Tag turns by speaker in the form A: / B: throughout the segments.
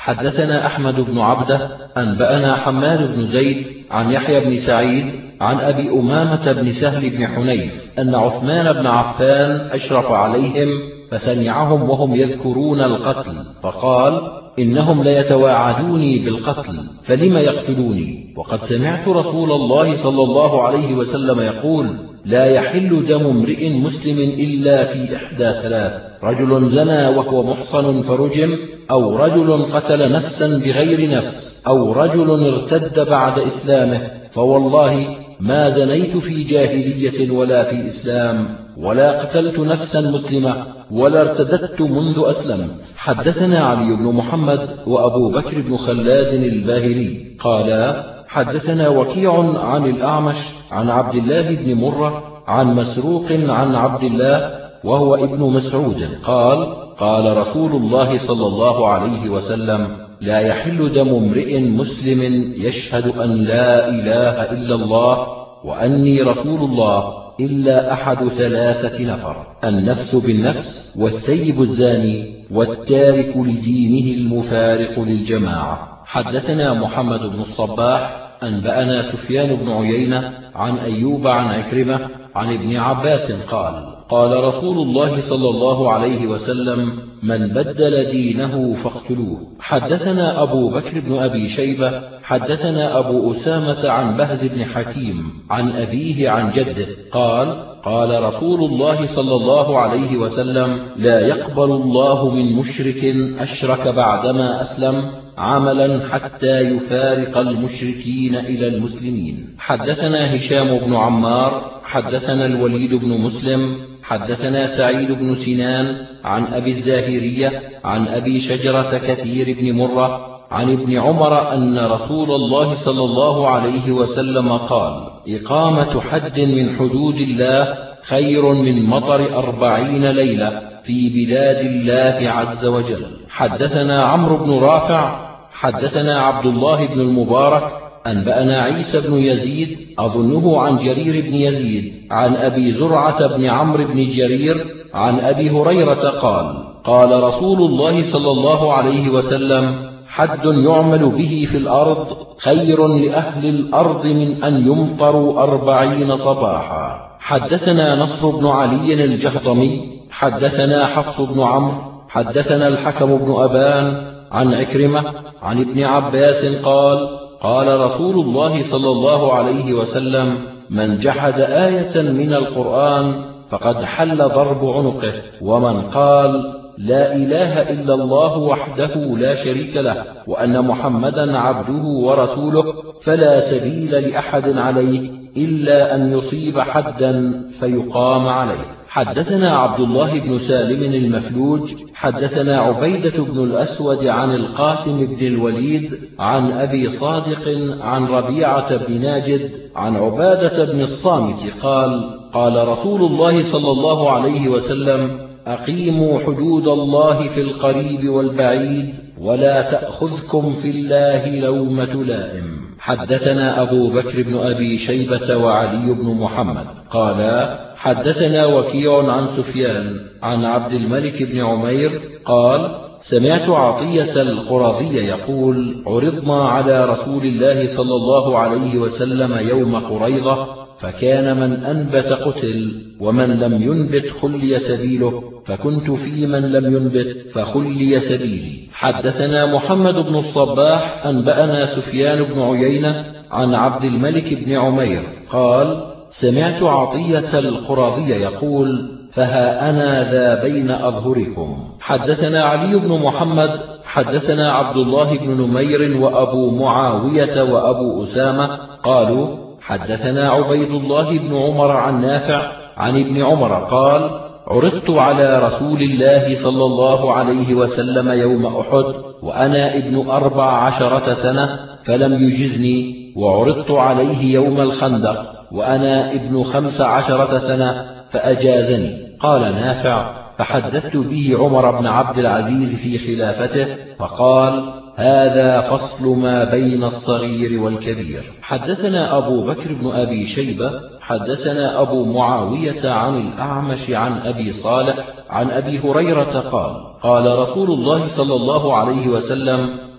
A: حدثنا أحمد بن عبده أنبأنا حماد بن زيد عن يحيى بن سعيد عن أبي أمامة بن سهل بن حنيف أن عثمان بن عفان أشرف عليهم فسمعهم وهم يذكرون القتل فقال: إنهم ليتواعدوني بالقتل فلم يقتلوني، وقد سمعت رسول الله صلى الله عليه وسلم يقول: لا يحل دم امرئ مسلم إلا في إحدى ثلاث: رجل زنى وهو محصن فرجم، أو رجل قتل نفسا بغير نفس، أو رجل ارتد بعد إسلامه، فوالله ما زنيت في جاهلية ولا في إسلام، ولا قتلت نفسا مسلمة، ولا ارتدت منذ أسلمت. حدثنا علي بن محمد وأبو بكر بن خلاد الباهلي قالا: حدثنا وكيع عن الأعمش عن عبد الله بن مرة عن مسروق عن عبد الله وهو ابن مسعود قال: قال رسول الله صلى الله عليه وسلم: لا يحل دم امرئ مسلم يشهد أن لا إله إلا الله وأني رسول الله إلا أحد ثلاثة نفر: النفس بالنفس، والثيب الزاني، والتارك لدينه المفارق للجماعة. حدثنا محمد بن الصباح أنبأنا سفيان بن عيينة عن أيوب عن عكرمة عن ابن عباس قال: قال رسول الله صلى الله عليه وسلم: من بدل دينه فاقتلوه. حدثنا أبو بكر بن أبي شيبة حدثنا أبو أسامة عن بهز بن حكيم عن أبيه عن جده قال: قال رسول الله صلى الله عليه وسلم: لا يقبل الله من مشرك أشرك بعدما أسلم عملا حتى يفارق المشركين إلى المسلمين. حدثنا هشام بن عمار حدثنا الوليد بن مسلم حدثنا سعيد بن سنان عن أبي الزاهرية عن أبي شجرة كثير بن مرة عن ابن عمر أن رسول الله صلى الله عليه وسلم قال: إقامة حد من حدود الله خير من مطر 40 ليلة في بلاد الله عز وجل. حدثنا عمرو بن رافع حدثنا عبد الله بن المبارك أنبأنا عيسى بن يزيد أظنه عن جرير بن يزيد عن أبي زرعة بن عمرو بن جرير عن أبي هريرة قال: قال رسول الله صلى الله عليه وسلم: حد يعمل به في الأرض خير لأهل الأرض من أن يمطروا 40 صباحا. حدثنا نصر بن علي الجهضمي حدثنا حفص بن عمرو حدثنا الحكم بن أبان عن عكرمة عن ابن عباس قال: قال رسول الله صلى الله عليه وسلم: من جحد آية من القرآن فقد حل ضرب عنقه، ومن قال: لا إله إلا الله وحده لا شريك له وأن محمدا عبده ورسوله فلا سبيل لأحد عليه إلا أن يصيب حدا فيقام عليه. حدثنا عبد الله بن سالم المفلوج حدثنا عبيدة بن الأسود عن القاسم بن الوليد عن أبي صادق عن ربيعة بن ناجد عن عبادة بن الصامت قال: قال رسول الله صلى الله عليه وسلم: أقيموا حدود الله في القريب والبعيد ولا تأخذكم في الله لومة لائم. حدثنا أبو بكر بن أبي شيبة وعلي بن محمد قالا: حدثنا وكيع عن سفيان عن عبد الملك بن عمير قال: سمعت عطية القرظي يقول: عرضنا على رسول الله صلى الله عليه وسلم يوم قريظة، فكان من أنبت قتل ومن لم ينبت خلي سبيله، فكنت في من لم ينبت فخلي سبيلي. حدثنا محمد بن الصباح أنبأنا سفيان بن عيينة عن عبد الملك بن عمير قال: سمعت عطية القرظي يقول: فها أنا ذا بين أظهركم. حدثنا علي بن محمد حدثنا عبد الله بن نمير وأبو معاوية وأبو أسامة قالوا: حدثنا عبيد الله بن عمر عن نافع عن ابن عمر قال: عرضت على رسول الله صلى الله عليه وسلم يوم أحد وأنا ابن 14 سنة فلم يجزني، وعرضت عليه يوم الخندق وأنا ابن 15 سنة فأجازني. قال نافع: فحدثت به عمر بن عبد العزيز في خلافته فقال: هذا فصل ما بين الصغير والكبير. حدثنا أبو بكر بن أبي شيبة حدثنا أبو معاوية عن الأعمش عن أبي صالح عن أبي هريرة قال: قال رسول الله صلى الله عليه وسلم: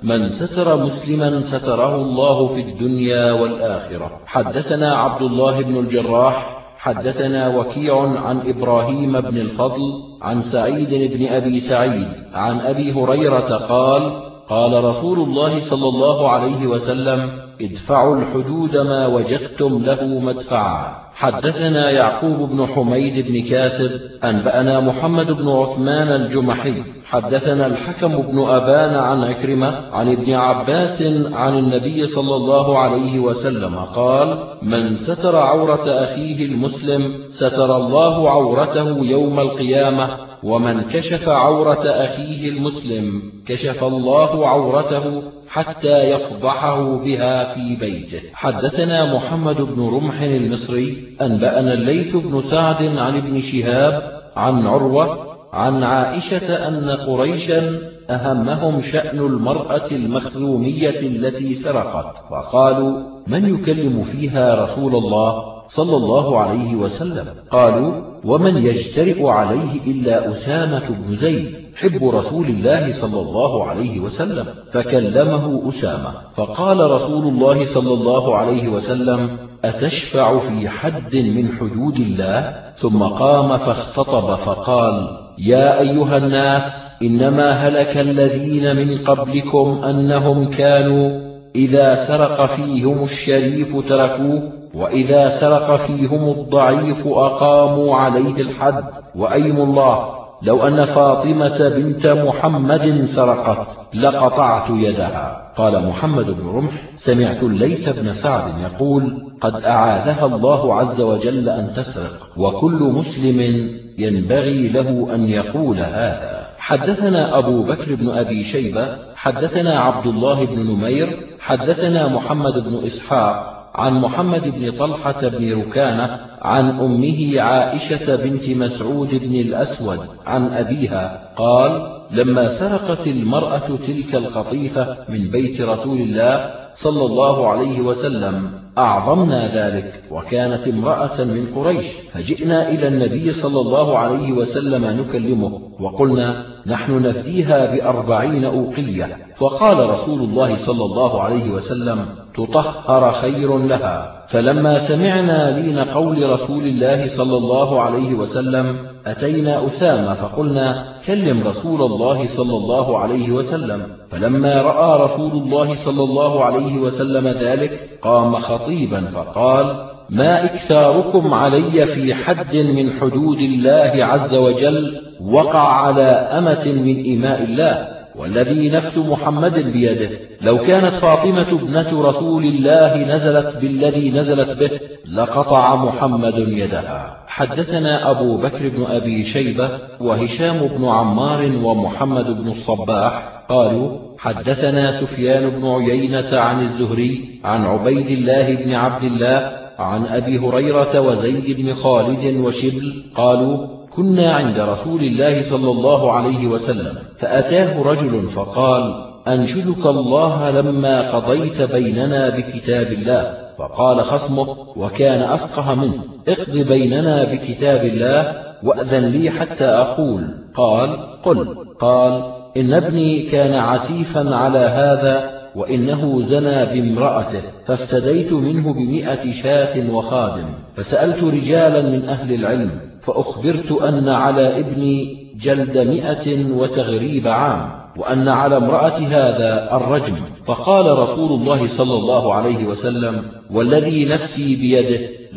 A: من ستر مسلما ستره الله في الدنيا والآخرة. حدثنا عبد الله بن الجراح حدثنا وكيع عن إبراهيم بن الفضل عن سعيد بن أبي سعيد عن أبي هريرة قال: قال رسول الله صلى الله عليه وسلم: ادفعوا الحدود ما وجدتم له مدفعا. حدثنا يعقوب بن حميد بن كاسب أنبأنا محمد بن عثمان الجمحي حدثنا الحكم بن أبان عن عكرمة عن ابن عباس عن النبي صلى الله عليه وسلم قال: من ستر عورة أخيه المسلم ستر الله عورته يوم القيامة، ومن كشف عورة أخيه المسلم كشف الله عورته حتى يفضحه بها في بيته. حدثنا محمد بن رمح المصري أنبأنا الليث بن سعد عن ابن شهاب عن عروة عن عائشة أن قريشا أهمهم شأن المرأة المخزومية التي سرقت، فقالوا: من يكلم فيها رسول الله صلى الله عليه وسلم؟ قالوا: ومن يجترئ عليه إلا أسامة بن زيد حب رسول الله صلى الله عليه وسلم، فكلمه أسامة، فقال رسول الله صلى الله عليه وسلم: أتشفع في حد من حدود الله؟ ثم قام فاختطب فقال: يا أيها الناس، إنما هلك الذين من قبلكم أنهم كانوا إذا سرق فيهم الشريف تركوه، وإذا سرق فيهم الضعيف أقاموا عليه الحد، وأيم الله لو أن فاطمة بنت محمد سرقت لقطعت يدها. قال محمد بن رمح: سمعت الليث بن سعد يقول: قد أعاذها الله عز وجل أن تسرق، وكل مسلم ينبغي له أن يقول هذا. حدثنا أبو بكر بن أبي شيبة حدثنا عبد الله بن نمير حدثنا محمد بن إسحاق عن محمد بن طلحة بن ركانة عن أمه عائشة بنت مسعود بن الأسود عن أبيها قال: لما سرقت المرأة تلك القطيفة من بيت رسول الله صلى الله عليه وسلم أعظمنا ذلك، وكانت امرأة من قريش، فجئنا إلى النبي صلى الله عليه وسلم نكلمه، وقلنا: نحن نفديها ب40 أوقية. فقال رسول الله صلى الله عليه وسلم: تطهر خير لها. فلما سمعنا لين قول رسول الله صلى الله عليه وسلم أتينا أسامة فقلنا: كلم رسول الله صلى الله عليه وسلم. فلما رأى رسول الله صلى الله عليه وسلم ذلك قام خطيبا فقال: ما إكثاركم علي في حد من حدود الله عز وجل وقع على أمة من إماء الله، والذي نفس محمد بيده، لو كانت فاطمة ابنة رسول الله نزلت بالذي نزلت به لقطع محمد يدها. حدثنا أبو بكر بن أبي شيبة وهشام بن عمار ومحمد بن الصباح قالوا: حدثنا سفيان بن عيينة عن الزهري عن عبيد الله بن عبد الله عن أبي هريرة وزيد بن خالد وشبل قالوا: كنا عند رسول الله صلى الله عليه وسلم، فأتاه رجل فقال: أنشدك الله لما قضيت بيننا بكتاب الله. فقال خصمه وكان أفقه منه: اقض بيننا بكتاب الله وأذن لي حتى أقول. قال: قل. قال: إن ابني كان عسيفا على هذا، وإنه زنى بامرأته، فافتديت منه ب100 شاة وخادم، فسألت رجالا من أهل العلم فأخبرت أن على ابني جلد 100 وتغريب عام، وأن على امرأة هذا الرجم. فقال رسول الله صلى الله عليه وسلم: والذي نفسي بيده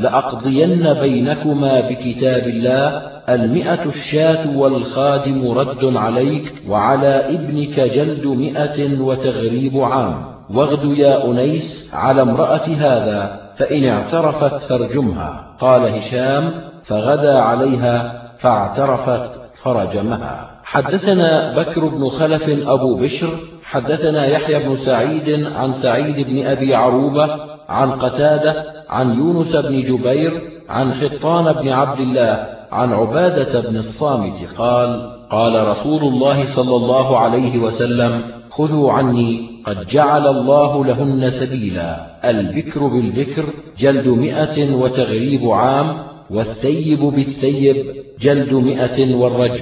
A: لأقضين بينكما بكتاب الله، 100 الشاة والخادم رد عليك، وعلى ابنك جلد 100 وتغريب عام، واغد يا أنيس على امرأة هذا، فإن اعترفت فارجمها. قال هشام: فغدا عليها فاعترفت فرجمها. حدثنا بكر بن خلف أبو بشر حدثنا يحيى بن سعيد عن سعيد بن أبي عروبة عن قتادة عن يونس بن جبير عن حطان بن عبد الله عن عبادة بن الصامت قال: قال رسول الله صلى الله عليه وسلم: خذوا عني قد جعل الله لهن سبيلا، البكر بالبكر جلد 100 وتغريب عام، والثيب بالثيب جلد 100 والرجم.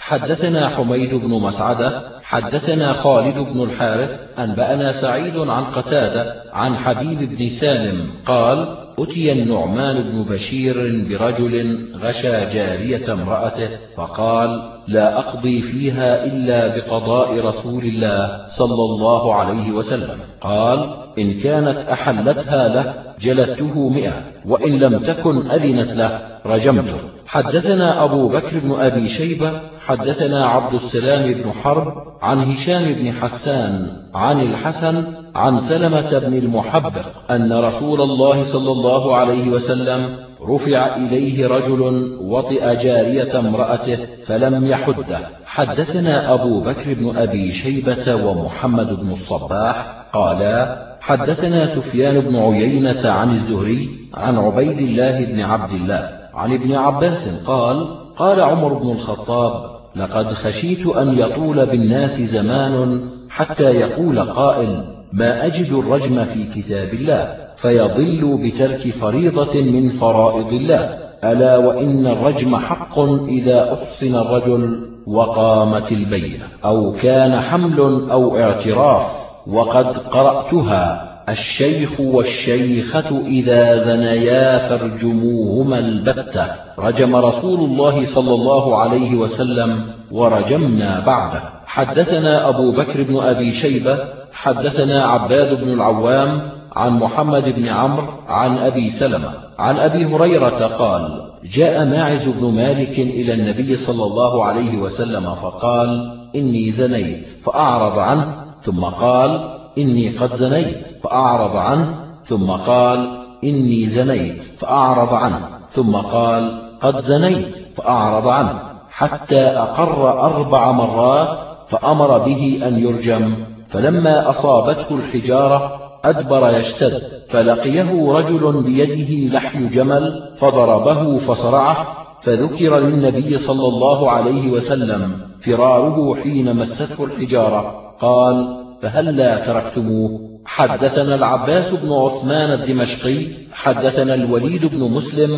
A: حدثنا حميد بن مسعدة حدثنا خالد بن الحارث أنبأنا سعيد عن قتادة عن حبيب بن سالم قال: أتي النعمان بن بشير برجل غشى جارية امرأته فقال: لا أقضي فيها إلا بقضاء رسول الله صلى الله عليه وسلم. قال: إن كانت أحلتها له جلدته 100، وإن لم تكن أذنت له رجمته. حدثنا أبو بكر بن أبي شيبة حدثنا عبد السلام بن حرب عن هشام بن حسان عن الحسن عن سلمة بن المحبق أن رسول الله صلى الله عليه وسلم رفع إليه رجل وطئ جارية امرأته فلم يحده. حدثنا أبو بكر بن أبي شيبة ومحمد بن الصباح قالا: حدثنا سفيان بن عيينة عن الزهري عن عبيد الله بن عبد الله عن ابن عباس قال: قال عمر بن الخطاب: لقد خشيت أن يطول بالناس زمان حتى يقول قائل: ما أجد الرجم في كتاب الله، فيضل بترك فريضة من فرائض الله. ألا وإن الرجم حق إذا أحصن الرجل وقامت البينة، أو كان حمل أو اعتراف. وقد قرأتها: الشيخ والشيخة إذا زنيا فارجموهما البتة. رجم رسول الله صلى الله عليه وسلم ورجمنا بعده. حدثنا أبو بكر بن أبي شيبة حدثنا عباد بن العوام عن محمد بن عمرو عن أبي سلمة عن أبي هريرة قال: جاء ماعز بن مالك إلى النبي صلى الله عليه وسلم فقال: إني زنيت، فأعرض عنه، ثم قال: إني قد زنيت، فأعرض عنه، ثم قال: إني زنيت، فأعرض عنه، ثم قال: قد زنيت، فأعرض عنه، حتى أقر 4 مرات، فأمر به أن يرجم. فلما أصابته الحجارة أدبر يشتد، فلقيه رجل بيده لحي جمل فضربه فصرعه، فذكر للنبي صلى الله عليه وسلم فراره حين مسته الحجارة، قال: فهلا تركتموه؟ حدثنا العباس بن عثمان الدمشقي حدثنا الوليد بن مسلم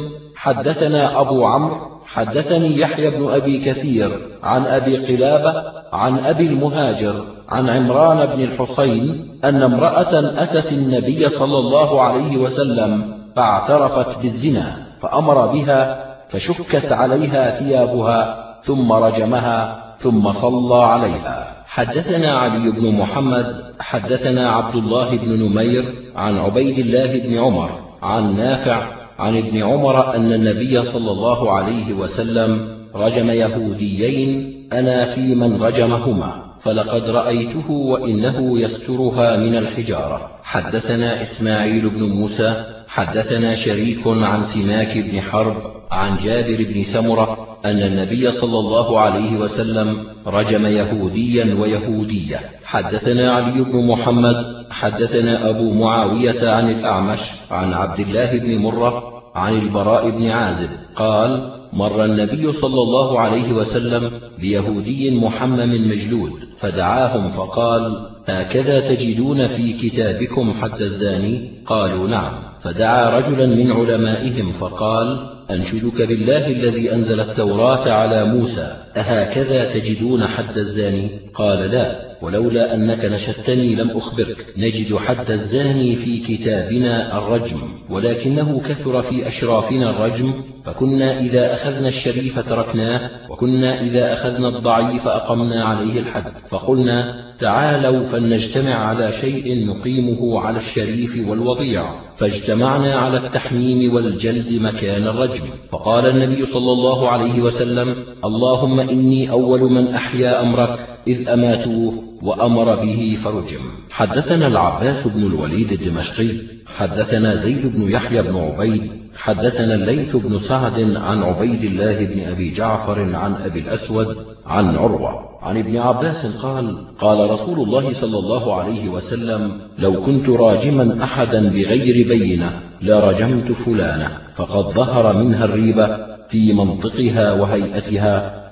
A: حدثنا أبو عمرو حدثني يحيى بن أبي كثير عن أبي قلابة عن أبي المهاجر عن عمران بن الحصين أن امرأة أتت النبي صلى الله عليه وسلم فاعترفت بالزنا، فأمر بها فشكت عليها ثيابها ثم رجمها ثم صلى عليها. حدثنا علي بن محمد حدثنا عبد الله بن نمير عن عبيد الله بن عمر عن نافع عن ابن عمر أن النبي صلى الله عليه وسلم رجم يهوديين أنا في من رجمهما، فلقد رأيته وإنه يسترها من الحجارة. حدثنا إسماعيل بن موسى حدثنا شريك عن سماك بن حرب عن جابر بن سمرة أن النبي صلى الله عليه وسلم رجم يهوديا ويهودية. حدثنا علي بن محمد حدثنا أبو معاوية عن الأعمش عن عبد الله بن مرة عن البراء بن عازب قال: مر النبي صلى الله عليه وسلم بيهودي محمم مجلود، فدعاهم فقال: هكذا تجدون في كتابكم حد الزاني؟ قالوا: نعم. فدعا رجلا من علمائهم فقال: أنشدك بالله الذي أنزل التوراة على موسى، أهكذا تجدون حد الزاني؟ قال: لا، ولولا أنك نشدتني لم أخبرك. نجد حد الزاني في كتابنا الرجم، ولكنه كثر في أشرافنا الرجم، فكنا إذا أخذنا الشريف تركناه، وكنا إذا أخذنا الضعيف أقمنا عليه الحد. فقلنا: تعالوا فلنجتمع على شيء نقيمه على الشريف والوضيع، فاجتمعنا على التحميم والجلد مكان الرجم. فقال النبي صلى الله عليه وسلم: اللهم إني أول من أحيا أمرك إذ أماتوه، وأمر به فرجم. حدثنا العباس بن الوليد الدمشقي حدثنا زيد بن يحيى بن عبيد حدثنا الليث بن سعد عن عبيد الله بن أبي جعفر عن أبي الأسود عن عروة عن ابن عباس قال: قال رسول الله صلى الله عليه وسلم: لو كنت راجما أحدا بغير بينة لرجمت فلانة، فقد ظهر منها الريبة في منطقها وهيئتها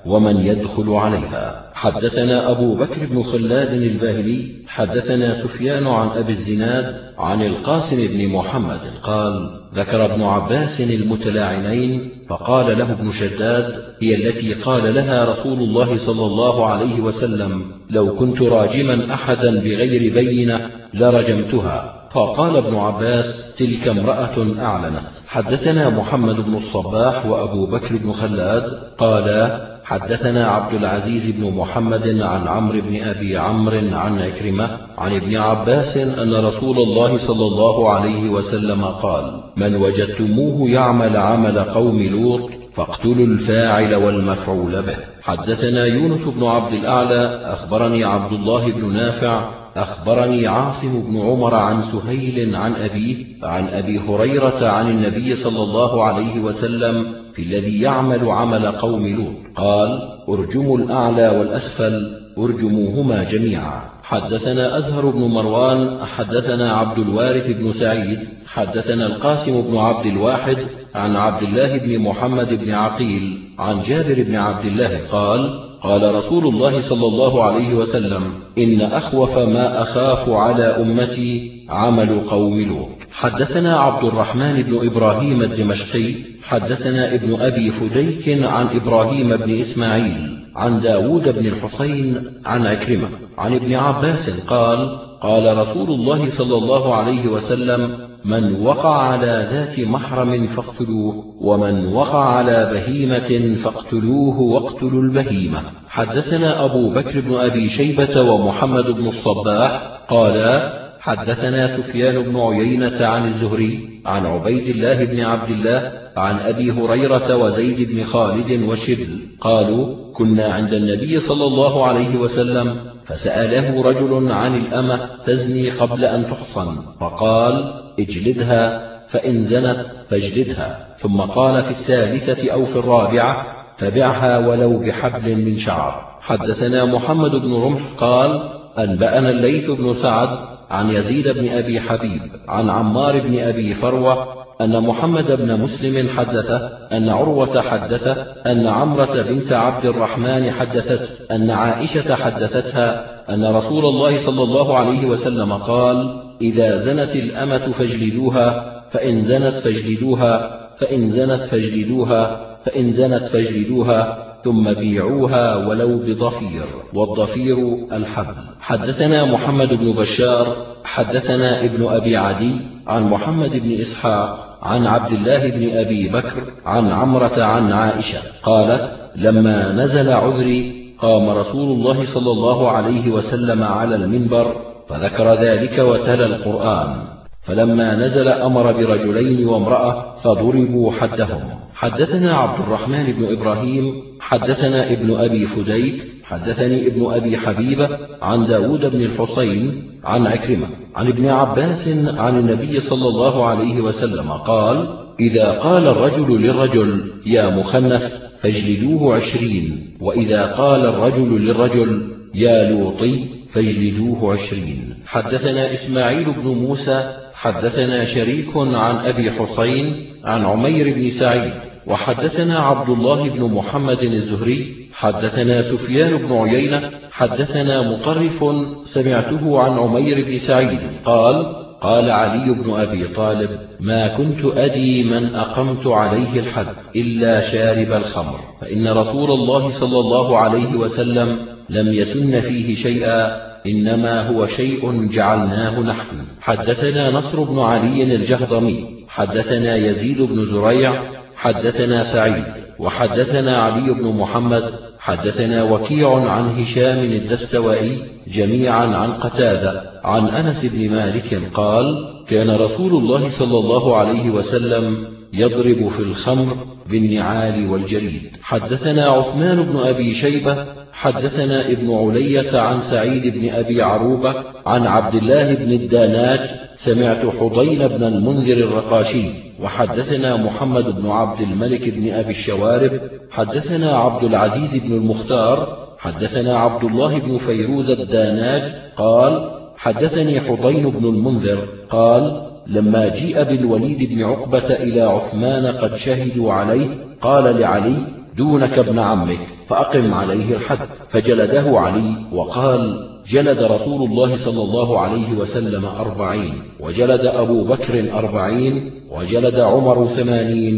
A: ومن يدخل عليها. حدثنا أبو بكر بن خلاد الباهلي حدثنا سفيان عن أبي الزناد عن القاسم بن محمد قال: ذكر ابن عباس المتلاعنين فقال له ابن شداد: هي التي قال لها رسول الله صلى الله عليه وسلم: لو كنت راجما أحدا بغير بينة لرجمتها. فقال ابن عباس: تلك امرأة أعلنت. حدثنا محمد بن الصباح وأبو بكر بن خلاد قالا: حدثنا عبد العزيز بن محمد عن عمرو بن أبي عمرو عن عكرمة عن ابن عباس أن رسول الله صلى الله عليه وسلم قال: من وجدتموه يعمل عمل قوم لوط فاقتلوا الفاعل والمفعول به. حدثنا يونس بن عبد الأعلى أخبرني عبد الله بن نافع أخبرني عاصم بن عمر عن سهيل عن أبيه عن أبي هريرة عن النبي صلى الله عليه وسلم في الذي يعمل عمل قوم لوط قال: ارجموا الأعلى والأسفل، ارجموهما جميعا. حدثنا أزهر بن مروان حدثنا عبد الوارث بن سعيد حدثنا القاسم بن عبد الواحد عن عبد الله بن محمد بن عقيل عن جابر بن عبد الله قال: قال رسول الله صلى الله عليه وسلم: إن أخوف ما أخاف على أمتي عمل قوم لوط. حدثنا عبد الرحمن بن إبراهيم الدمشقي حدثنا ابن أبي فديك عن إبراهيم بن إسماعيل عن داود بن الحسين عن عكرمة عن ابن عباس قال: قال رسول الله صلى الله عليه وسلم: من وقع على ذات محرم فاقتلوه، ومن وقع على بهيمة فاقتلوه واقتلوا البهيمة. حدثنا أبو بكر بن أبي شيبة ومحمد بن الصباح قالا: حدثنا سفيان بن عيينة عن الزهري عن عبيد الله بن عبد الله عن أبي هريرة وزيد بن خالد وشبل قالوا: كنا عند النبي صلى الله عليه وسلم فسأله رجل عن الأمة تزني قبل أن تحصن فقال: اجلدها، فإن زنت فاجلدها. ثم قال في الثالثة أو في الرابعة: فبعها ولو بحبل من شعر. حدثنا محمد بن رمح قال: أنبأنا الليث بن سعد عن يزيد بن أبي حبيب عن عمار بن أبي فروة أن محمد بن مسلم حدثه أن عروة حدثه أن عمرة بنت عبد الرحمن حدثت أن عائشة حدثتها أن رسول الله صلى الله عليه وسلم قال: إذا زنت الأمة فاجلدوها، فإن زنت فاجلدوها، فإن زنت فاجلدوها، فإن زنت فاجلدوها، ثم بيعوها ولو بضفير، والضفير الحبل. حدثنا محمد بن بشار حدثنا ابن أبي عدي عن محمد بن إسحاق عن عبد الله بن أبي بكر عن عمرة عن عائشة قالت: لما نزل عذري قام رسول الله صلى الله عليه وسلم على المنبر فذكر ذلك وتلا القرآن، فلما نزل أمر برجلين وامرأة فضربوا حدهم. حدثنا عبد الرحمن بن إبراهيم حدثنا ابن أبي فديك حدثني ابن أبي حبيبة عن داود بن الحسين عن عكرمة عن ابن عباس عن النبي صلى الله عليه وسلم قال: إذا قال الرجل للرجل يا مخنث فاجلدوه 20، وإذا قال الرجل للرجل يا لوطي فاجلدوه 20. حدثنا إسماعيل بن موسى حدثنا شريك عن أبي حسين عن عمير بن سعيد وحدثنا عبد الله بن محمد الزهري حدثنا سفيان بن عيينة حدثنا مطرف سمعته عن عمير بن سعيد قال: قال علي بن أبي طالب: ما كنت أدري من أقمت عليه الحد إلا شارب الخمر، فإن رسول الله صلى الله عليه وسلم لم يسن فيه شيئا، إنما هو شيء جعلناه نحن. حدثنا نصر بن علي الجهضمي حدثنا يزيد بن زريع حدثنا سعيد وحدثنا علي بن محمد حدثنا وكيع عن هشام الدستوائي جميعا عن قتادة عن أنس بن مالك قال: كان رسول الله صلى الله عليه وسلم يضرب في الخمر بالنعال والجريد. حدثنا عثمان بن أبي شيبة حدثنا ابن علية عن سعيد بن أبي عروبة عن عبد الله بن الداناج سمعت حضين بن المنذر الرقاشي وحدثنا محمد بن عبد الملك بن أبي الشوارب حدثنا عبد العزيز بن المختار حدثنا عبد الله بن فيروز الداناج قال: حدثني حضين بن المنذر قال: لما جيء بالوليد بن عقبة إلى عثمان قد شهدوا عليه قال لعلي: دونك ابن عمك، فأقم عليه الحد. فجلده علي وقال: جلد رسول الله صلى الله عليه وسلم 40، وجلد أبو بكر 40، وجلد عمر 80،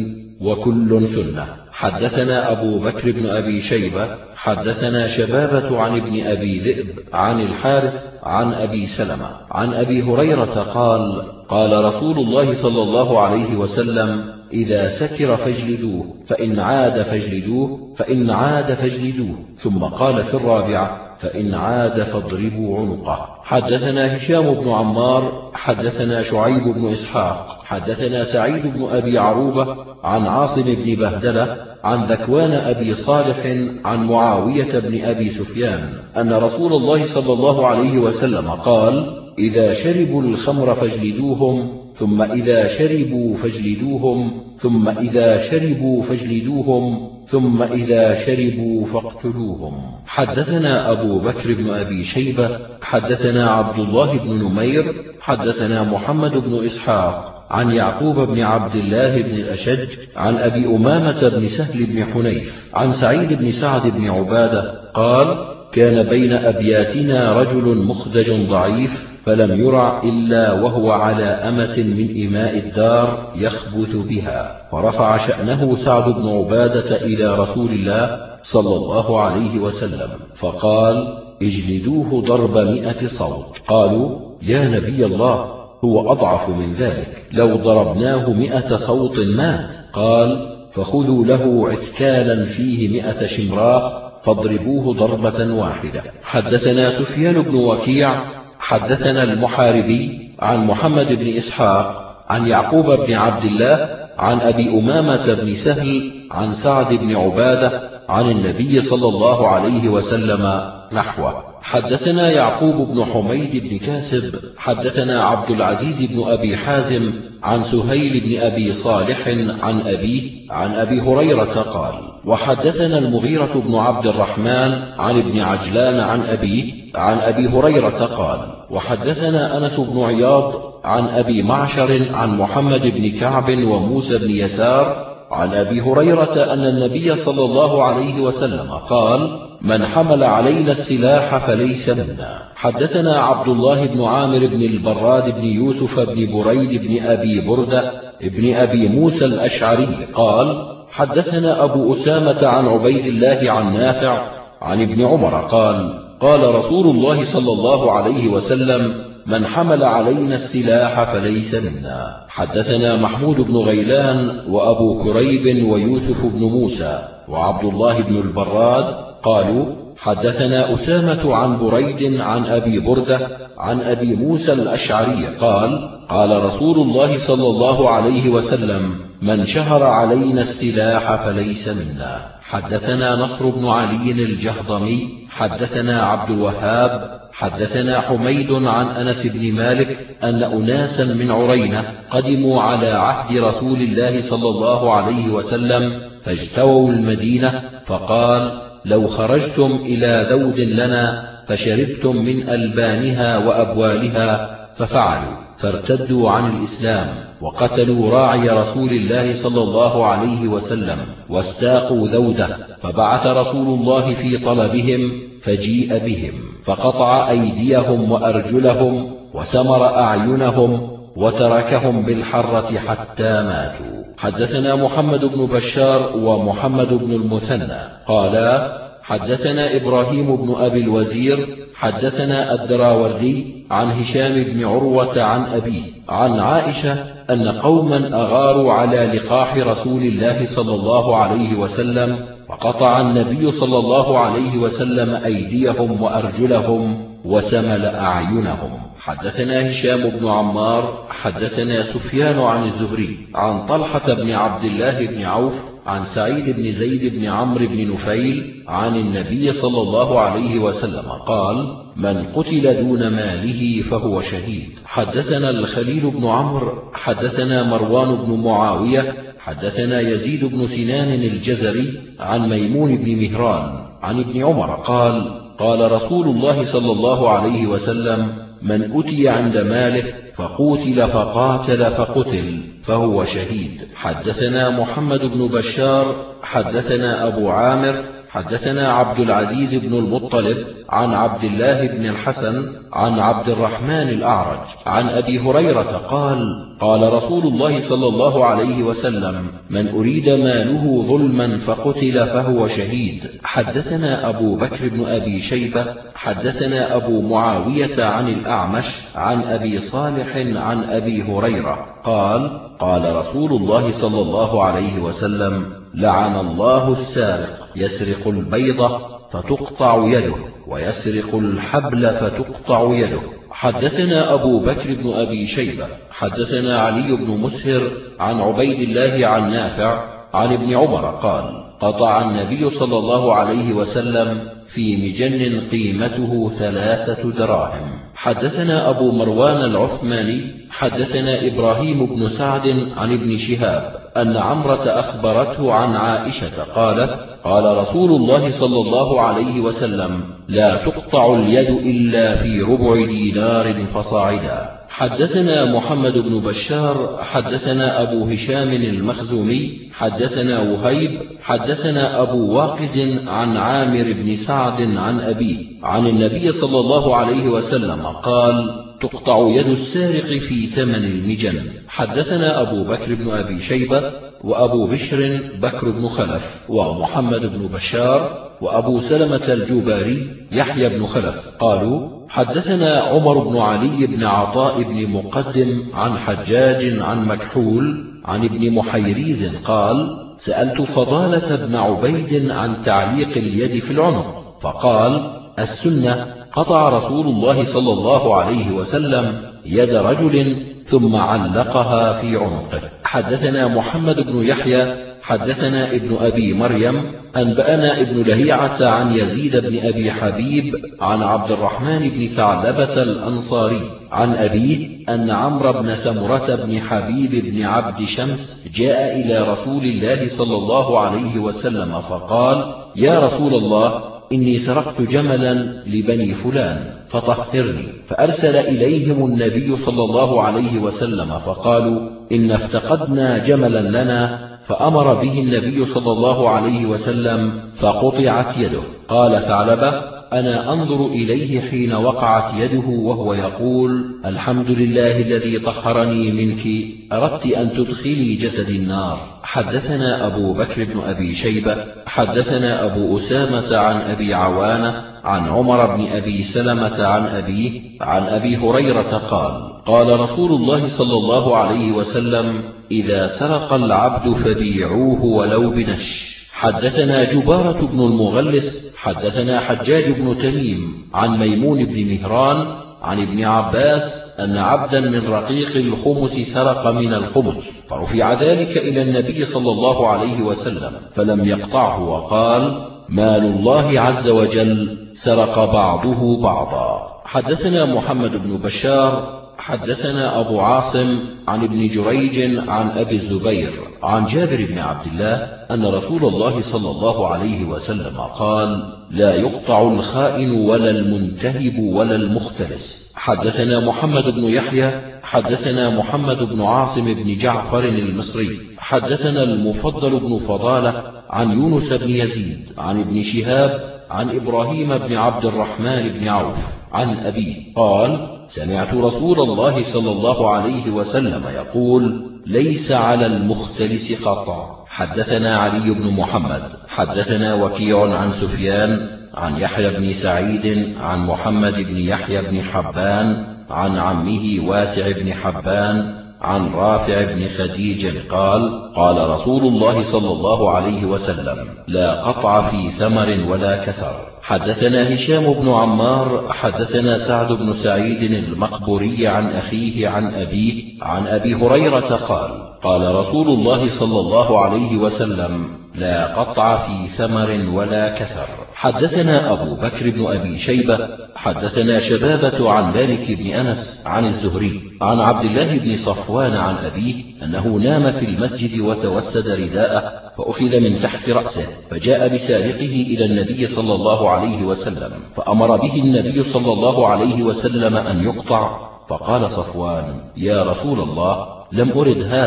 A: وكل سنة. حدثنا أبو بكر بن أبي شيبة حدثنا شبابة عن ابن أبي ذئب عن الحارث عن أبي سلمة عن أبي هريرة قال: قال رسول الله صلى الله عليه وسلم: إذا سكر فاجلدوه، فإن عاد فاجلدوه، فإن عاد فاجلدوه. ثم قال في الرابعة: فإن عاد فاضربوا عنقه. حدثنا هشام بن عمار حدثنا شعيب بن إسحاق حدثنا سعيد بن أبي عروبة عن عاصم بن بهدلة عن ذكوان أبي صالح عن معاوية بن أبي سفيان أن رسول الله صلى الله عليه وسلم قال: إذا شربوا الخمر فاجلدوهم، ثم إذا شربوا فاجلدوهم، ثم إذا شربوا فاجلدوهم، ثم إذا شربوا فاقتلوهم. حدثنا أبو بكر بن أبي شيبة حدثنا عبد الله بن نمير حدثنا محمد بن إسحاق عن يعقوب بن عبد الله بن الأشج عن أبي أمامة بن سهل بن حنيف عن سعيد بن سعد بن عبادة قال: كان بين أبياتنا رجل مخدج ضعيف، فلم يرع إلا وهو على أمة من إماء الدار يخبث بها، فرفع شأنه سعد بن عبادة إلى رسول الله صلى الله عليه وسلم فقال: اجلدوه ضرب 100 صوت. قالوا: يا نبي الله، هو أضعف من ذلك، لو ضربناه 100 صوت مات. قال: فخذوا له عسكالا فيه 100 شمراخ فاضربوه ضربة واحدة. حدثنا سفيان بن وكيع حدثنا المحاربي عن محمد بن إسحاق عن يعقوب بن عبد الله عن أبي أمامة بن سهل عن سعد بن عبادة عن النبي صلى الله عليه وسلم نحوه. حدثنا يعقوب بن حميد بن كاسب حدثنا عبد العزيز بن أبي حازم عن سهيل بن أبي صالح عن أبيه عن أبي هريرة قال: وحدثنا المغيرة بن عبد الرحمن عن ابن عجلان عن أبيه عن أبي هريرة قال: وحدثنا أنس بن عياض عن أبي معشر عن محمد بن كعب وموسى بن يسار عن أبي هريرة أن النبي صلى الله عليه وسلم قال: من حمل علينا السلاح فليس منا. حدثنا عبد الله بن عامر بن البراد بن يوسف بن بريد بن أبي بردة بن أبي موسى الأشعري قال: حدثنا أبو أسامة عن عبيد الله عن نافع عن ابن عمر قال: قال رسول الله صلى الله عليه وسلم: من حمل علينا السلاح فليس منا. حدثنا محمود بن غيلان وأبو كريب ويوسف بن موسى وعبد الله بن البراد قالوا: حدثنا أسامة عن بريد عن أبي بردة عن أبي موسى الأشعري قال: قال رسول الله صلى الله عليه وسلم: من شهر علينا السلاح فليس منا. حدثنا نصر بن علي الجهضمي حدثنا عبد الوهاب حدثنا حميد عن أنس بن مالك أن أناسا من عرينة قدموا على عهد رسول الله صلى الله عليه وسلم فاجتووا المدينة، فقال: لو خرجتم إلى ذود لنا فشربتم من ألبانها وأبوالها، ففعلوا، فارتدوا عن الإسلام وقتلوا راعي رسول الله صلى الله عليه وسلم واستاقوا ذوده، فبعث رسول الله في طلبهم فجيء بهم فقطع أيديهم وأرجلهم وسمر أعينهم وتركهم بالحرة حتى ماتوا. حدثنا محمد بن بشار ومحمد بن المثنى قالا: حدثنا إبراهيم بن أبي الوزير حدثنا الدراوردي عن هشام بن عروة عن أبيه عن عائشة أن قوما أغاروا على لقاح رسول الله صلى الله عليه وسلم، وقطع النبي صلى الله عليه وسلم أيديهم وأرجلهم وسمل أعينهم. حدثنا هشام بن عمار حدثنا سفيان عن الزهري عن طلحة بن عبد الله بن عوف عن سعيد بن زيد بن عمرو بن نفيل عن النبي صلى الله عليه وسلم قال: من قتل دون ماله فهو شهيد. حدثنا الخليل بن عمرو حدثنا مروان بن معاوية حدثنا يزيد بن سنان الجزري عن ميمون بن مهران عن ابن عمر قال: قال رسول الله صلى الله عليه وسلم: من أتي عند ماله فقوتل فقاتل فقتل فهو شهيد. حدثنا محمد بن بشار حدثنا أبو عامر حدثنا عبد العزيز بن المطلب عن عبد الله بن الحسن عن عبد الرحمن الأعرج عن أبي هريرة قال: قال رسول الله صلى الله عليه وسلم: من أريد ماله ظلما فقتل فهو شهيد. حدثنا أبو بكر بن أبي شيبة حدثنا أبو معاوية عن الأعمش عن أبي صالح عن أبي هريرة قال: قال رسول الله صلى الله عليه وسلم: لعن الله السارق يسرق البيضة فتقطع يده ويسرق الحبل فتقطع يده. حدثنا أبو بكر بن أبي شيبة حدثنا علي بن مسهر عن عبيد الله عن نافع عن ابن عمر قال: قطع النبي صلى الله عليه وسلم في مجن قيمته 3 دراهم. حدثنا أبو مروان العثماني حدثنا إبراهيم بن سعد عن ابن شهاب أن عمرة أخبرته عن عائشة قالت: قال رسول الله صلى الله عليه وسلم: لا تقطع اليد إلا في ربع دينار فصاعدا. حدثنا محمد بن بشار حدثنا أبو هشام المخزومي حدثنا وهيب حدثنا أبو واقد عن عامر بن سعد عن أبيه عن النبي صلى الله عليه وسلم قال: تقطع يد السارق في ثمن المجن. حدثنا أبو بكر بن أبي شيبة وأبو بشر بكر بن خلف ومحمد بن بشار وأبو سلمة الجباري يحيى بن خلف قالوا: حدثنا عمر بن علي بن عطاء بن مقدم عن حجاج عن مكحول عن ابن محيريز قال: سألت فضالة بن عبيد عن تعليق اليد في العنق فقال: السنة قطع رسول الله صلى الله عليه وسلم يد رجل ثم علقها في عنقه. حدثنا محمد بن يحيى حدثنا ابن أبي مريم أنبأنا ابن لهيعة عن يزيد بن أبي حبيب عن عبد الرحمن بن ثعلبة الأنصاري عن أبيه أن عمرو بن سمرة بن حبيب بن عبد شمس جاء إلى رسول الله صلى الله عليه وسلم فقال: يا رسول الله، إني سرقت جملا لبني فلان فطهرني. فأرسل إليهم النبي صلى الله عليه وسلم فقالوا: إن افتقدنا جملا لنا، فأمر به النبي صلى الله عليه وسلم فقطعت يده. قال ثعلبة: أنا أنظر إليه حين وقعت يده وهو يقول: الحمد لله الذي طهرني منك، أردت أن تدخلي جسد النار. حدثنا أبو بكر بن أبي شيبة حدثنا أبو أسامة عن أبي عوانة عن عمر بن أبي سلمة عن أبيه عن أبي هريرة قال: قال رسول الله صلى الله عليه وسلم: إذا سرق العبد فبيعوه ولو بنش. حدثنا جبارة بن المغلس حدثنا حجاج بن تميم عن ميمون بن مهران عن ابن عباس أن عبدا من رقيق الخمس سرق من الخمس، فرفع ذلك إلى النبي صلى الله عليه وسلم فلم يقطعه وقال: مال الله عز وجل سرق بعضه بعضا. حدثنا محمد بن بشار حدثنا أبو عاصم عن ابن جريج عن أبي الزبير عن جابر بن عبد الله أن رسول الله صلى الله عليه وسلم قال: لا يقطع الخائن ولا المنتهب ولا المختلس. حدثنا محمد بن يحيى حدثنا محمد بن عاصم بن جعفر المصري حدثنا المفضل بن فضالة عن يونس بن يزيد عن ابن شهاب عن إبراهيم بن عبد الرحمن بن عوف عن أبيه قال: سمعت رسول الله صلى الله عليه وسلم يقول: ليس على المختلس قطع. حدثنا علي بن محمد حدثنا وكيع عن سفيان عن يحيى بن سعيد عن محمد بن يحيى بن حبان عن عمه واسع بن حبان عن رافع بن خديج قال: قال رسول الله صلى الله عليه وسلم: لا قطع في ثمر ولا كثر. حدثنا هشام بن عمار حدثنا سعد بن سعيد المقبوري عن أخيه عن أبيه عن أبي هريرة قال: قال رسول الله صلى الله عليه وسلم: لا قطع في ثمر ولا كثر. حدثنا أبو بكر بن أبي شيبة حدثنا شبابة عن مالك بن أنس عن الزهري عن عبد الله بن صفوان عن أبيه أنه نام في المسجد وتوسد رداءه فأخذ من تحت رأسه، فجاء بسارقه إلى النبي صلى الله عليه وسلم فأمر به النبي صلى الله عليه وسلم أن يقطع. فقال صفوان: يا رسول الله، لم أرد هذا،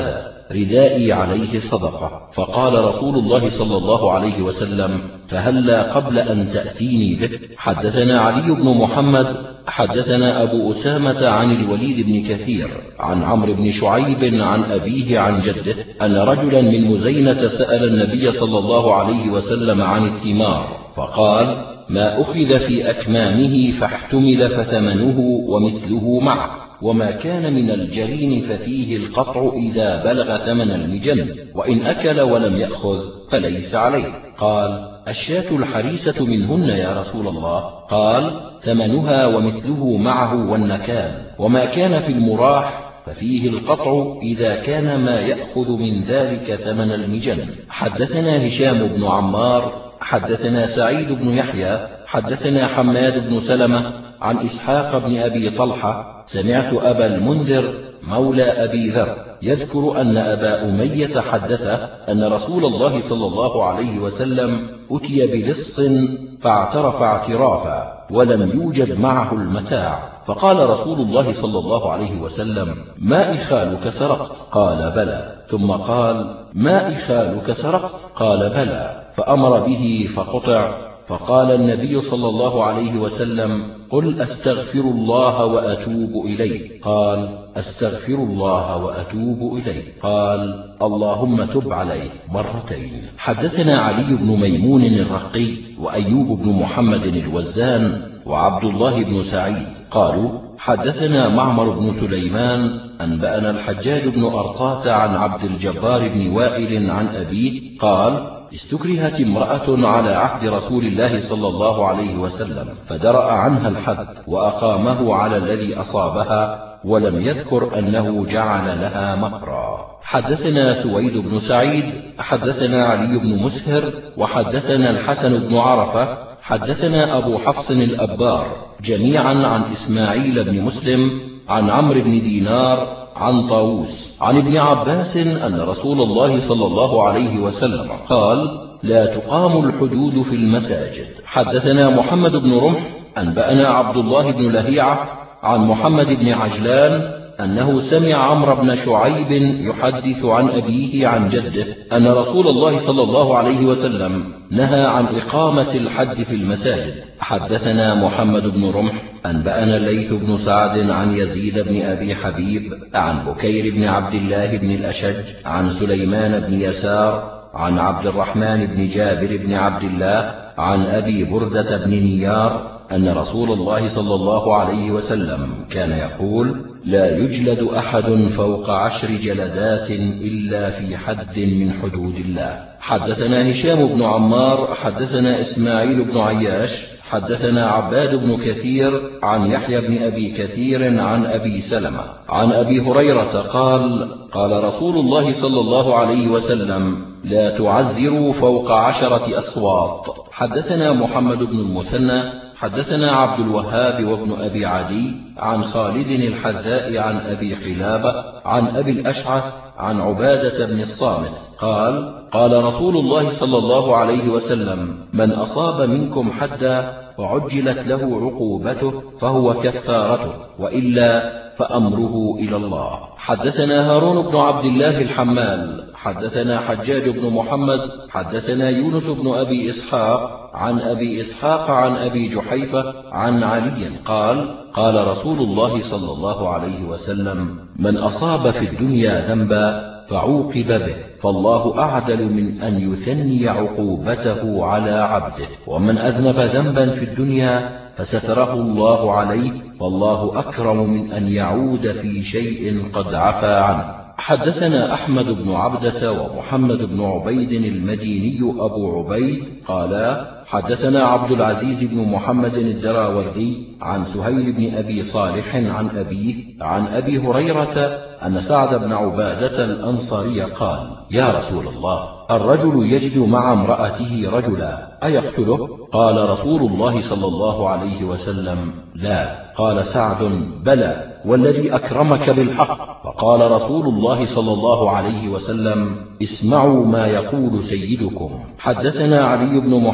A: ردائي عليه صدقة. فقال رسول الله صلى الله عليه وسلم: فهلا قبل أن تأتيني به. حدثنا علي بن محمد حدثنا أبو أسامة عن الوليد بن كثير عن عمرو بن شعيب عن أبيه عن جده أن رجلا من مزينة سأل النبي صلى الله عليه وسلم عن الثمار، فقال: ما أخذ في أكمامه فاحتمل فثمنه ومثله معه، وما كان من الجرين ففيه القطع إذا بلغ ثمن المجن، وإن أكل ولم يأخذ فليس عليه. قال: الشاة الحريسة منهن يا رسول الله؟ قال: ثمنها ومثله معه والنكال، وما كان في المراح ففيه القطع إذا كان ما يأخذ من ذلك ثمن المجن. حدثنا هشام بن عمار حدثنا سعيد بن يحيى حدثنا حماد بن سلمة عن إسحاق بن أبي طلحة سمعت أبا المنذر مولى أبي ذر يذكر أن أبا أمية حدثه أن رسول الله صلى الله عليه وسلم أتي بلص فاعترف اعترافا ولم يوجد معه المتاع، فقال رسول الله صلى الله عليه وسلم: ما إخالك سرقت؟ قال: بلى. ثم قال: ما إخالك سرقت؟ قال: بلى. فأمر به فقطع. فقال النبي صلى الله عليه وسلم: قل أستغفر الله وأتوب إليه. قال: أستغفر الله وأتوب إليه. قال: اللهم تب عليه مرتين. حدثنا علي بن ميمون الرقي وأيوب بن محمد الوزان وعبد الله بن سعيد قالوا: حدثنا معمر بن سليمان أنبأنا الحجاج بن أرطاة عن عبد الجبار بن وائل عن أبيه قال: استكرهت امرأة على عهد رسول الله صلى الله عليه وسلم فدرأ عنها الحد وأقامه على الذي أصابها ولم يذكر أنه جعل لها مهرا. حدثنا سويد بن سعيد حدثنا علي بن مسهر وحدثنا الحسن بن عرفة حدثنا أبو حفص الأبار جميعا عن إسماعيل بن مسلم عن عمرو بن دينار عن طاووس عن ابن عباس أن رسول الله صلى الله عليه وسلم قال: لا تقام الحدود في المساجد. حدثنا محمد بن رمح أنبأنا عبد الله بن لهيعة عن محمد بن عجلان أنه سمع عمرو بن شعيب يحدث عن أبيه عن جده أن رسول الله صلى الله عليه وسلم نهى عن إقامة الحد في المساجد. حدثنا محمد بن رمح أنبأنا الليث بن سعد عن يزيد بن أبي حبيب عن بكير بن عبد الله بن الأشج عن سليمان بن يسار عن عبد الرحمن بن جابر بن عبد الله عن أبي بردة بن نيار أن رسول الله صلى الله عليه وسلم كان يقول: لا يجلد أحد فوق 10 جلدات إلا في حد من حدود الله. حدثنا هشام بن عمار حدثنا إسماعيل بن عياش حدثنا عباد بن كثير عن يحيى بن أبي كثير عن أبي سلمة عن أبي هريرة قال: قال رسول الله صلى الله عليه وسلم: لا تعزروا فوق 10 أصوات. حدثنا محمد بن المثنى حدثنا عبد الوهاب وابن أبي عدي عن خالد الحذاء عن أبي خلابة عن أبي الأشعث عن عبادة بن الصامت قال: قال رسول الله صلى الله عليه وسلم: من أصاب منكم حدا وعجلت له عقوبته فهو كفارته، وإلا فأمره إلى الله. حدثنا هارون بن عبد الله الحمال حدثنا حجاج بن محمد حدثنا يونس بن أبي إسحاق عن أبي إسحاق عن أبي جحيفة عن علي قال: قال رسول الله صلى الله عليه وسلم: من أصاب في الدنيا ذنبا فعوقب به فالله أعدل من أن يثني عقوبته على عبده، ومن أذنب ذنبا في الدنيا فستره الله عليه فالله أكرم من أن يعود في شيء قد عفى عنه. حدثنا أحمد بن عبدة ومحمد بن عبيد المديني أبو عبيد قالا: حدثنا عبد العزيز بن محمد الدراوردي عن سهيل بن أبي صالح عن أبيه عن أبي هريرة أن سعد بن عبادة الأنصاري قال: يا رسول الله، الرجل يجد مع امرأته رجلا أيقتله؟ قال رسول الله صلى الله عليه وسلم: لا. قال سعد: بلى والذي أكرمك بالحق. فقال رسول الله صلى الله عليه وسلم: اسمعوا ما يقول سيدكم. حدثنا علي بن محمد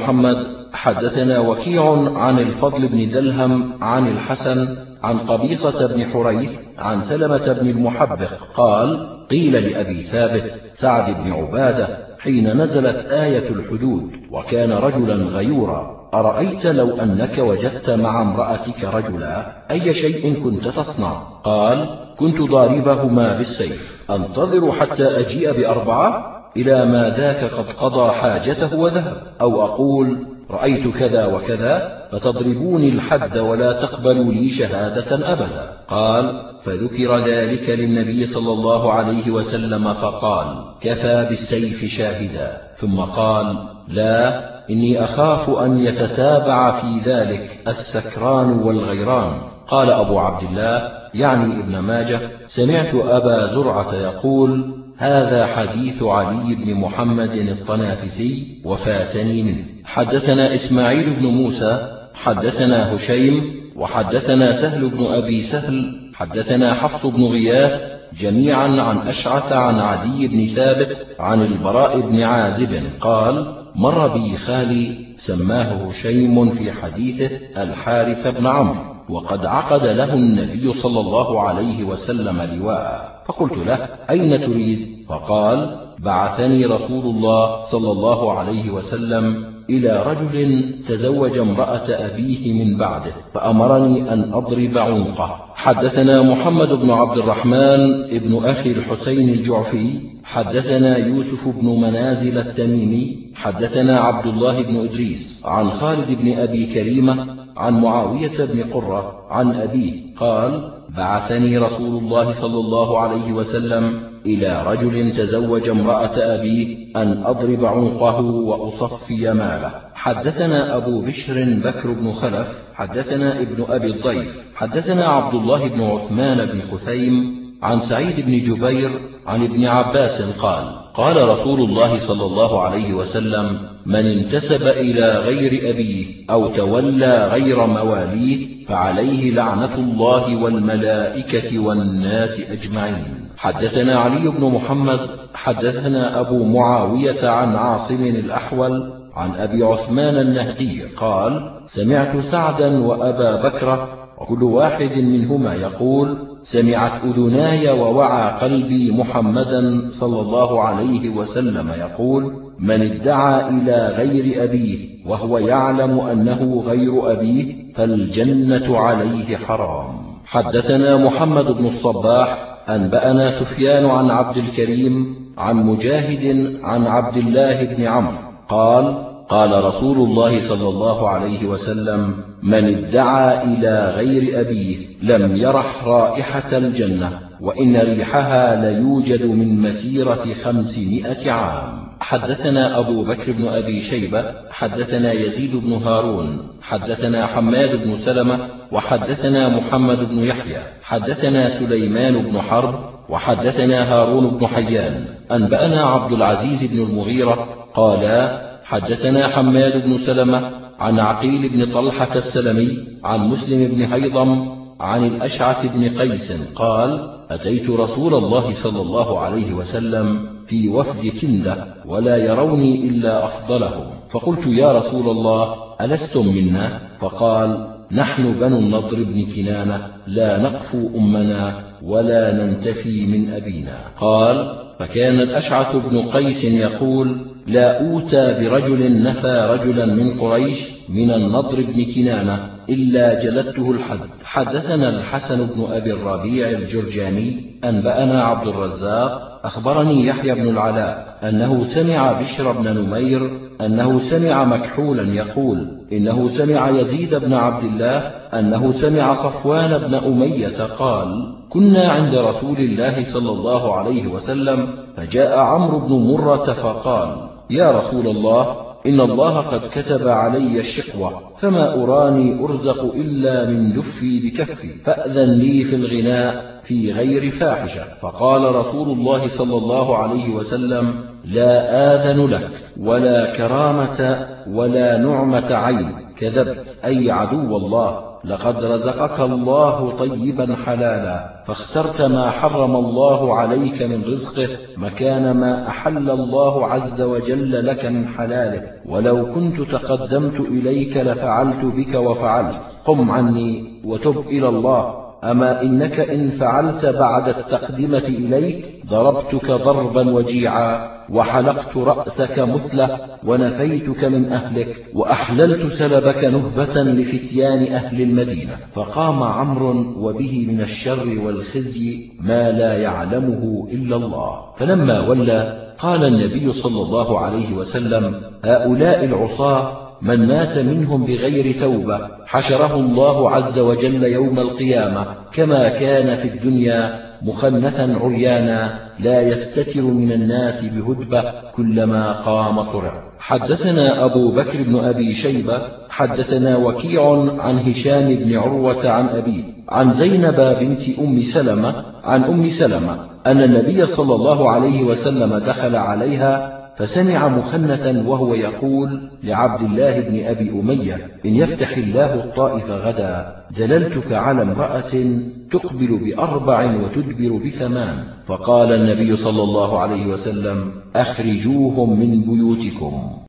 A: حدثنا وكيع عن الفضل بن دلهم عن الحسن عن قبيصة بن حريث عن سلمة بن المحبق قال: قيل لأبي ثابت سعد بن عبادة حين نزلت آية الحدود وكان رجلا غيورا: أرأيت لو أنك وجدت مع امرأتك رجلا أي شيء كنت تصنع؟ قال: كنت ضاربهما بالسيف أنتظر حتى أجيء ب4 إلى ما ذاك قد قضى حاجته وذهب، أو أقول رأيت كذا وكذا فتضربوني الحد ولا تقبلوا لي شهادة أبدا. قال: فذكر ذلك للنبي صلى الله عليه وسلم فقال: كفى بالسيف شاهدا. ثم قال: لا، إني أخاف أن يتتابع في ذلك السكران والغيران. قال أبو عبد الله يعني ابن ماجه: سمعت أبا زرعة يقول: هذا حديث علي بن محمد الطنافسي وفاتني منه. حدثنا إسماعيل بن موسى حدثنا هشيم وحدثنا سهل بن أبي سهل حدثنا حفص بن غياث جميعا عن أشعث عن عدي بن ثابت عن البراء بن عازب قال: مر بي خالي سماه هشيم في حديثه الحارث بن عمرو، وقد عقد له النبي صلى الله عليه وسلم لواء، فقلت له: أين تريد؟ فقال: بعثني رسول الله صلى الله عليه وسلم إلى رجل تزوج امرأة أبيه من بعده، فأمرني أن أضرب عنقه. حدثنا محمد بن عبد الرحمن ابن أخي الحسين الجعفي حدثنا يوسف بن منازل التميمي حدثنا عبد الله بن إدريس عن خالد بن أبي كريمة عن معاوية بن قرة عن أبيه قال: بعثني رسول الله صلى الله عليه وسلم إلى رجل تزوج امرأة أبيه أن أضرب عنقه وأصفي ماله. حدثنا أبو بشر بكر بن خلف حدثنا ابن أبي الضيف حدثنا عبد الله بن عثمان بن خثيم عن سعيد بن جبير عن ابن عباس قال: قال رسول الله صلى الله عليه وسلم: من انتسب إلى غير أبيه أو تولى غير مواليه فعليه لعنة الله والملائكة والناس أجمعين. حدثنا علي بن محمد حدثنا أبو معاوية عن عاصم الأحول عن أبي عثمان النهدي قال: سمعت سعدا وأبا بكر وكل واحد منهما يقول: سمعت أذناي ووعى قلبي محمدا صلى الله عليه وسلم يقول: من ادعى إلى غير أبيه وهو يعلم أنه غير أبيه فالجنة عليه حرام. حدثنا محمد بن الصباح أنبأنا سفيان عن عبد الكريم عن مجاهد عن عبد الله بن عمرو قال: قال رسول الله صلى الله عليه وسلم: من ادعى إلى غير أبيه لم يرح رائحة الجنة، وإن ريحها ليوجد من مسيرة 500 عام. حدثنا أبو بكر بن أبي شيبة حدثنا يزيد بن هارون حدثنا حماد بن سلمة وحدثنا محمد بن يحيى حدثنا سليمان بن حرب وحدثنا هارون بن حيان أنبأنا عبد العزيز بن المغيرة قالا: حدثنا حماد بن سلمة عن عقيل بن طلحة السلمي عن مسلم بن هيضم عن الأشعث بن قيس قال: أتيت رسول الله صلى الله عليه وسلم في وفد كندة ولا يروني إلا أفضلهم، فقلت: يا رسول الله ألستم منا؟ فقال: نحن بنو النضر بن كنانة لا نقفو أمنا ولا ننتفي من أبينا. قال: فكان الأشعث بن قيس يقول: لا أوتى برجل نفى رجلا من قريش من النضر بن كنانة إلا جلدته الحد. حدثنا الحسن بن أبي الربيع الجرجاني أنبأنا عبد الرزاق أخبرني يحيى بن العلاء أنه سمع بشر بن نمير أنه سمع مكحولا يقول: إنه سمع يزيد بن عبد الله أنه سمع صفوان بن أمية قال: كنا عند رسول الله صلى الله عليه وسلم فجاء عمرو بن مرة فقال: يا رسول الله، إن الله قد كتب علي الشقوة، فما أراني أرزق إلا من دفي بكفي، فأذن لي في الغناء في غير فاحشة. فقال رسول الله صلى الله عليه وسلم: لا آذن لك ولا كرامة ولا نعمة عين، كذبت أي عدو الله، لقد رزقك الله طيبا حلالا، فاخترت ما حرم الله عليك من رزقه مكان ما أحل الله عز وجل لك من حلاله، ولو كنت تقدمت إليك لفعلت بك وفعلت، قم عني وتب إلى الله. أما إنك إن فعلت بعد التقدمة إليك ضربتك ضربا وجيعا، وحلقت رأسك مثله، ونفيتك من أهلك، وأحللت سلبك نهبة لفتيان أهل المدينة. فقام عمرو وبه من الشر والخزي ما لا يعلمه إلا الله. فلما ولى قال النبي صلى الله عليه وسلم: هؤلاء العصاة من مات منهم بغير توبة حشره الله عز وجل يوم القيامة كما كان في الدنيا مخنثا عريانا لا يستتر من الناس بهدبة، كلما قام صرع. حدثنا أبو بكر بن أبي شيبة حدثنا وكيع عن هشام بن عروة عن أبيه عن زينب بنت أم سلمة عن أم سلمة أن النبي صلى الله عليه وسلم دخل عليها فسمع مخنثا وهو يقول لعبد الله بن أبي أمية: إن يفتح الله الطائف غدا دللتك على امرأة تقبل ب4 وتدبر ب8. فقال النبي صلى الله عليه وسلم: أخرجوهم من بيوتكم.